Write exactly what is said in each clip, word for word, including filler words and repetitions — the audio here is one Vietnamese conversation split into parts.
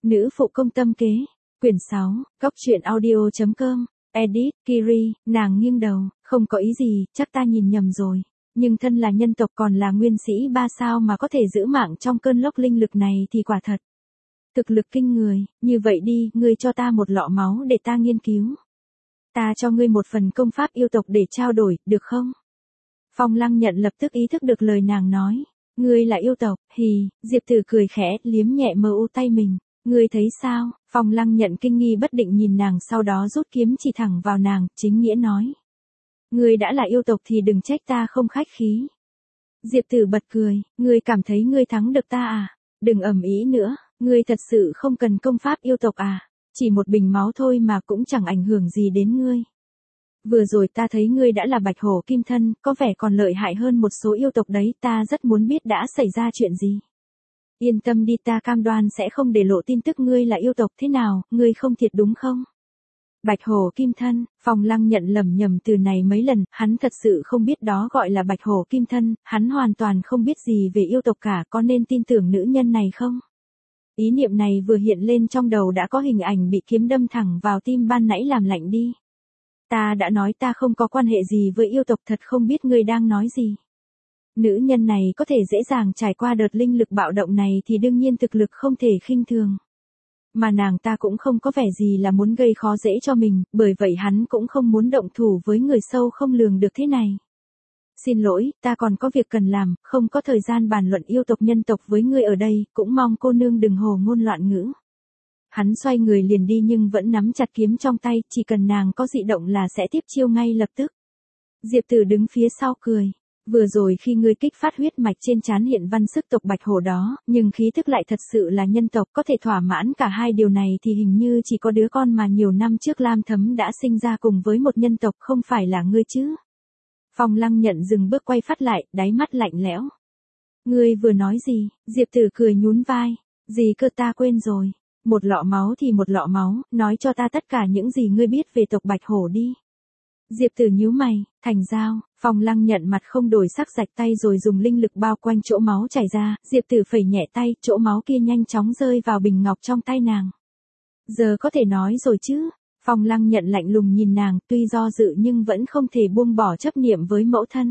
Nữ phụ công tâm kế. Quyển sáu, Cóc truyện audio chấm com. Edit, Kiri, nàng nghiêng đầu, không có ý gì, chắc ta nhìn nhầm rồi. Nhưng thân là nhân tộc còn là nguyên sĩ ba sao mà có thể giữ mạng trong cơn lốc linh lực này thì quả thật. Thực lực kinh người, như vậy đi, ngươi cho ta một lọ máu để ta nghiên cứu. Ta cho ngươi một phần công pháp yêu tộc để trao đổi, được không? Phong Lăng Nhận lập tức ý thức được lời nàng nói. Ngươi là yêu tộc, hì, Diệp Tử cười khẽ, liếm nhẹ mờ u tay mình. Ngươi thấy sao? Phong Lăng Nhận kinh nghi bất định nhìn nàng, sau đó rút kiếm chỉ thẳng vào nàng, chính nghĩa nói. Ngươi đã là yêu tộc thì đừng trách ta không khách khí. Diệp Tử bật cười, ngươi cảm thấy ngươi thắng được ta à? Đừng ầm ĩ nữa, ngươi thật sự không cần công pháp yêu tộc à? Chỉ một bình máu thôi mà cũng chẳng ảnh hưởng gì đến ngươi. Vừa rồi ta thấy ngươi đã là bạch hổ kim thân, có vẻ còn lợi hại hơn một số yêu tộc đấy, ta rất muốn biết đã xảy ra chuyện gì. Yên tâm đi, ta cam đoan sẽ không để lộ tin tức ngươi là yêu tộc. Thế nào, ngươi không thiệt đúng không? Bạch hổ kim thân. Phong Lăng Nhận lầm nhầm từ này mấy lần, hắn thật sự không biết đó gọi là bạch hổ kim thân, hắn hoàn toàn không biết gì về yêu tộc cả, có nên tin tưởng nữ nhân này không? Ý niệm này vừa hiện lên trong đầu đã có hình ảnh bị kiếm đâm thẳng vào tim ban nãy làm lạnh đi. Ta đã nói ta không có quan hệ gì với yêu tộc, thật không biết ngươi đang nói gì. Nữ nhân này có thể dễ dàng trải qua đợt linh lực bạo động này thì đương nhiên thực lực không thể khinh thường. Mà nàng ta cũng không có vẻ gì là muốn gây khó dễ cho mình, bởi vậy hắn cũng không muốn động thủ với người sâu không lường được thế này. Xin lỗi, ta còn có việc cần làm, không có thời gian bàn luận yêu tộc nhân tộc với ngươi ở đây, cũng mong cô nương đừng hồ ngôn loạn ngữ. Hắn xoay người liền đi nhưng vẫn nắm chặt kiếm trong tay, chỉ cần nàng có dị động là sẽ tiếp chiêu ngay lập tức. Diệp Tử đứng phía sau cười. Vừa rồi khi ngươi kích phát huyết mạch trên trán hiện văn sức tộc bạch hổ đó, nhưng khí thức lại thật sự là nhân tộc, có thể thỏa mãn cả hai điều này thì hình như chỉ có đứa con mà nhiều năm trước Lam Thấm đã sinh ra cùng với một nhân tộc, không phải là ngươi chứ? Phong Lăng Nhận dừng bước quay phát lại, đáy mắt lạnh lẽo. Ngươi vừa nói gì? Diệp Tử cười nhún vai. Gì cơ, ta quên rồi. Một lọ máu thì một lọ máu, nói cho ta tất cả những gì ngươi biết về tộc bạch hổ đi. Diệp Tử nhíu mày, thành giao. Phong Lăng Nhận mặt không đổi sắc rạch tay rồi dùng linh lực bao quanh chỗ máu chảy ra, Diệp Tử phẩy nhẹ tay, chỗ máu kia nhanh chóng rơi vào bình ngọc trong tay nàng. Giờ có thể nói rồi chứ? Phong Lăng Nhận lạnh lùng nhìn nàng, tuy do dự nhưng vẫn không thể buông bỏ chấp niệm với mẫu thân.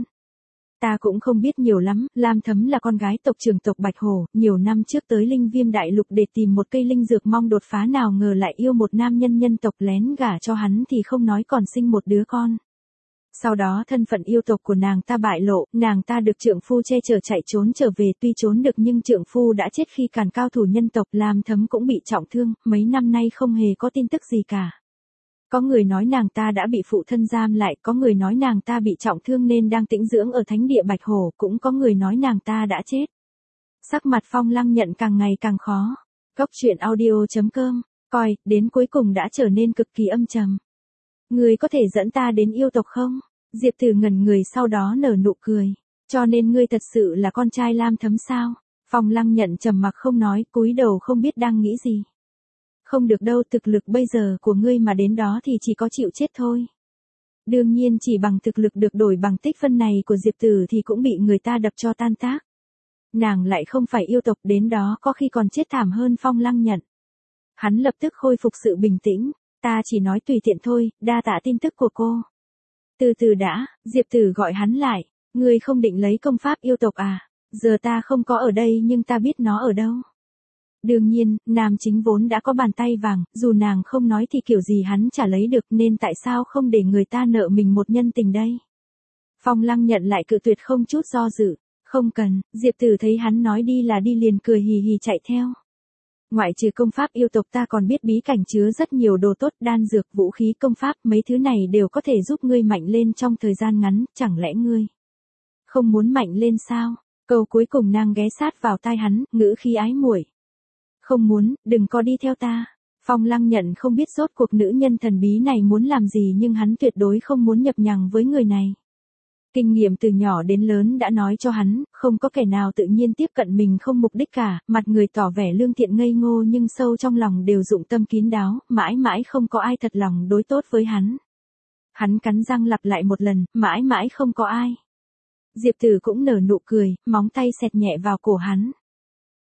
Ta cũng không biết nhiều lắm, Lam Thấm là con gái tộc trưởng tộc Bạch Hổ, nhiều năm trước tới Linh Viêm Đại Lục để tìm một cây linh dược mong đột phá, nào ngờ lại yêu một nam nhân nhân tộc, lén gả cho hắn thì không nói còn sinh một đứa con. Sau đó thân phận yêu tộc của nàng ta bại lộ, nàng ta được trượng phu che chở chạy trốn trở về, tuy trốn được nhưng trượng phu đã chết khi càn cao thủ nhân tộc. Lam Thấm cũng bị trọng thương, mấy năm nay không hề có tin tức gì cả. Có người nói nàng ta đã bị phụ thân giam lại, có người nói nàng ta bị trọng thương nên đang tĩnh dưỡng ở thánh địa Bạch Hổ, cũng có người nói nàng ta đã chết. Sắc mặt Phong Lăng Nhận càng ngày càng khó. Cóc truyện audio chấm com, coi, đến cuối cùng đã trở nên cực kỳ âm trầm. Ngươi có thể dẫn ta đến yêu tộc không? Diệp Tử ngẩn người sau đó nở nụ cười. Cho nên ngươi thật sự là con trai Lam Thấm sao? Phong Lăng Nhận trầm mặc không nói, cúi đầu không biết đang nghĩ gì. Không được đâu, thực lực bây giờ của ngươi mà đến đó thì chỉ có chịu chết thôi. Đương nhiên chỉ bằng thực lực được đổi bằng tích phân này của Diệp Tử thì cũng bị người ta đập cho tan tác. Nàng lại không phải yêu tộc, đến đó có khi còn chết thảm hơn. Phong Lăng Nhận. Hắn lập tức khôi phục sự bình tĩnh. Ta chỉ nói tùy tiện thôi, đa tạ tin tức của cô. Từ từ đã, Diệp Tử gọi hắn lại. Ngươi không định lấy công pháp yêu tộc à? Giờ ta không có ở đây nhưng ta biết nó ở đâu. Đương nhiên, nam chính vốn đã có bàn tay vàng, dù nàng không nói thì kiểu gì hắn chả lấy được, nên tại sao không để người ta nợ mình một nhân tình đây? Phong Lăng Nhận lại cự tuyệt không chút do dự. Không cần. Diệp Tử thấy hắn nói đi là đi liền cười hì hì chạy theo. Ngoại trừ công pháp yêu tộc ta còn biết bí cảnh chứa rất nhiều đồ tốt, đan dược, vũ khí, công pháp, mấy thứ này đều có thể giúp ngươi mạnh lên trong thời gian ngắn, chẳng lẽ ngươi không muốn mạnh lên sao? Câu cuối cùng nàng ghé sát vào tai hắn, ngữ khí ái muội. Không muốn, đừng có đi theo ta. Phong Lăng Nhận không biết rốt cuộc nữ nhân thần bí này muốn làm gì nhưng hắn tuyệt đối không muốn nhập nhằng với người này. Kinh nghiệm từ nhỏ đến lớn đã nói cho hắn, không có kẻ nào tự nhiên tiếp cận mình không mục đích cả, mặt người tỏ vẻ lương thiện ngây ngô nhưng sâu trong lòng đều dụng tâm kín đáo, mãi mãi không có ai thật lòng đối tốt với hắn. Hắn cắn răng lặp lại một lần, mãi mãi không có ai. Diệp Tử cũng nở nụ cười, móng tay xẹt nhẹ vào cổ hắn.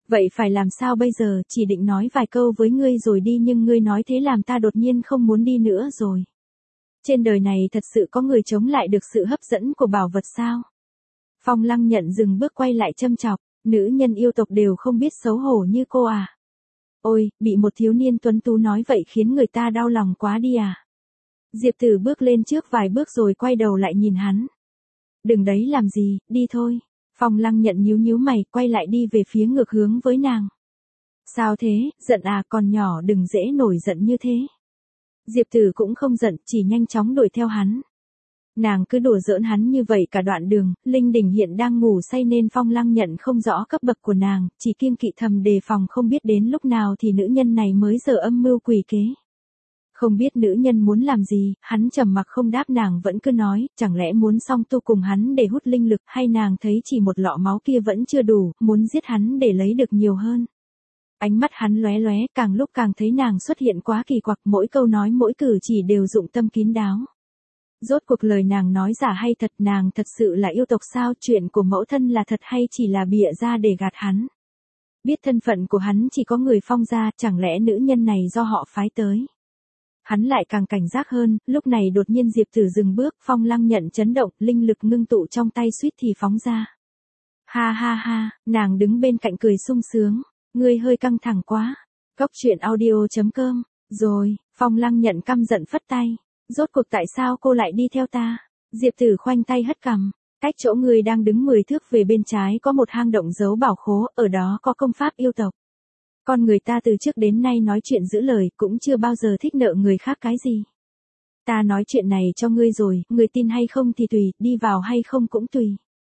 Vậy phải làm sao bây giờ, chỉ định nói vài câu với ngươi rồi đi nhưng ngươi nói thế làm ta đột nhiên không muốn đi nữa rồi. Trên đời này thật sự có người chống lại được sự hấp dẫn của bảo vật sao? Phong Lăng Nhận dừng bước quay lại châm chọc, nữ nhân yêu tộc đều không biết xấu hổ như cô à? Ôi, bị một thiếu niên tuấn tú nói vậy khiến người ta đau lòng quá đi à? Diệp Tử bước lên trước vài bước rồi quay đầu lại nhìn hắn. Đừng đấy làm gì, đi thôi. Phong Lăng Nhận nhíu nhíu mày, quay lại đi về phía ngược hướng với nàng. Sao thế, giận à, còn nhỏ đừng dễ nổi giận như thế. Diệp Tử cũng không giận, chỉ nhanh chóng đuổi theo hắn. Nàng cứ đùa giỡn hắn như vậy cả đoạn đường, Linh Đình hiện đang ngủ say nên Phong Lăng Nhận không rõ cấp bậc của nàng, chỉ kiêng kỵ thầm đề phòng không biết đến lúc nào thì nữ nhân này mới giờ âm mưu quỷ kế. Không biết nữ nhân muốn làm gì, hắn trầm mặc không đáp, nàng vẫn cứ nói, chẳng lẽ muốn song tu cùng hắn để hút linh lực, hay nàng thấy chỉ một lọ máu kia vẫn chưa đủ, muốn giết hắn để lấy được nhiều hơn. Ánh mắt hắn lóe lóe, càng lúc càng thấy nàng xuất hiện quá kỳ quặc, mỗi câu nói mỗi cử chỉ đều dụng tâm kín đáo. Rốt cuộc lời nàng nói giả hay thật, nàng thật sự là yêu tộc sao, chuyện của mẫu thân là thật hay chỉ là bịa ra để gạt hắn. Biết thân phận của hắn chỉ có người Phong gia, chẳng lẽ nữ nhân này do họ phái tới. Hắn lại càng cảnh giác hơn, lúc này đột nhiên Diệp Tử dừng bước, Phong Lăng Nhận chấn động, linh lực ngưng tụ trong tay suýt thì phóng ra. Ha ha ha, nàng đứng bên cạnh cười sung sướng, ngươi hơi căng thẳng quá. Cóc truyện audio chấm com, rồi, Phong Lăng Nhận căm giận phất tay, rốt cuộc tại sao cô lại đi theo ta? Diệp Tử khoanh tay hất cằm, cách chỗ ngươi đang đứng mười thước về bên trái có một hang động giấu bảo khố, ở đó có công pháp yêu tộc. Con người ta từ trước đến nay nói chuyện giữ lời, cũng chưa bao giờ thích nợ người khác cái gì. Ta nói chuyện này cho ngươi rồi, ngươi tin hay không thì tùy, đi vào hay không cũng tùy.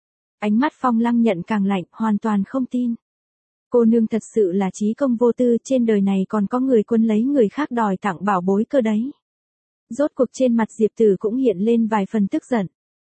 Ánh mắt Phong Lăng Nhận càng lạnh, hoàn toàn không tin. Cô nương thật sự là trí công vô tư, trên đời này còn có người quân lấy người khác đòi tặng bảo bối cơ đấy. Rốt cuộc trên mặt Diệp Tử cũng hiện lên vài phần tức giận.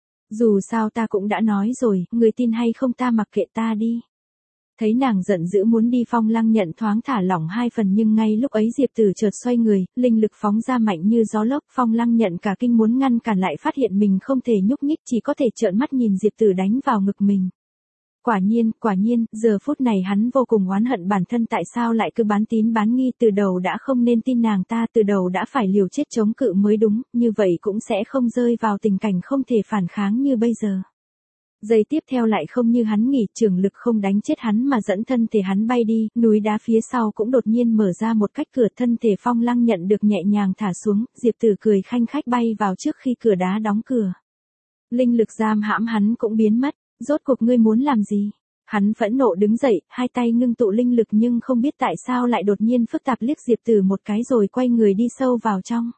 Dù sao ta cũng đã nói rồi, ngươi tin hay không ta mặc kệ, ta đi. Thấy nàng giận dữ muốn đi, Phong Lăng Nhận thoáng thả lỏng hai phần, nhưng ngay lúc ấy Diệp Tử chợt xoay người, linh lực phóng ra mạnh như gió lốc, Phong Lăng Nhận cả kinh muốn ngăn cản lại phát hiện mình không thể nhúc nhích, chỉ có thể trợn mắt nhìn Diệp Tử đánh vào ngực mình. Quả nhiên, quả nhiên, giờ phút này hắn vô cùng oán hận bản thân tại sao lại cứ bán tín bán nghi, từ đầu đã không nên tin nàng ta, từ đầu đã phải liều chết chống cự mới đúng, như vậy cũng sẽ không rơi vào tình cảnh không thể phản kháng như bây giờ. Giây tiếp theo lại không như hắn nghĩ, trường lực không đánh chết hắn mà dẫn thân thể hắn bay đi, núi đá phía sau cũng đột nhiên mở ra một cách, cửa thân thể Phong Lăng Nhận được nhẹ nhàng thả xuống, Diệp Tử cười khanh khách bay vào trước khi cửa đá đóng cửa. Linh lực giam hãm hắn cũng biến mất, rốt cuộc ngươi muốn làm gì? Hắn phẫn nộ đứng dậy, hai tay ngưng tụ linh lực nhưng không biết tại sao lại đột nhiên phức tạp liếc Diệp Tử một cái rồi quay người đi sâu vào trong.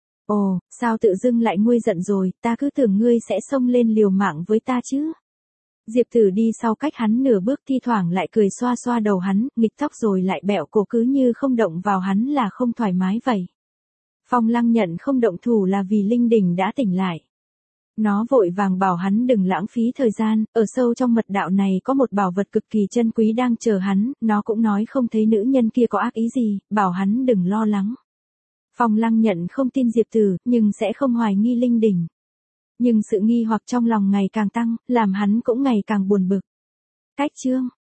Ồ, sao tự dưng lại nguôi giận rồi, ta cứ tưởng ngươi sẽ xông lên liều mạng với ta chứ. Diệp Tử đi sau cách hắn nửa bước, thi thoảng lại cười xoa xoa đầu hắn, nghịch tóc rồi lại bẹo cổ, cứ như không động vào hắn là không thoải mái vậy. Phong Lăng Nhận không động thủ là vì Linh Đình đã tỉnh lại. Nó vội vàng bảo hắn đừng lãng phí thời gian, ở sâu trong mật đạo này có một bảo vật cực kỳ chân quý đang chờ hắn, nó cũng nói không thấy nữ nhân kia có ác ý gì, bảo hắn đừng lo lắng. Phong Lăng Nhận không tin Diệp Tử, nhưng sẽ không hoài nghi Linh Đình. Nhưng sự nghi hoặc trong lòng ngày càng tăng, làm hắn cũng ngày càng buồn bực. Cách chương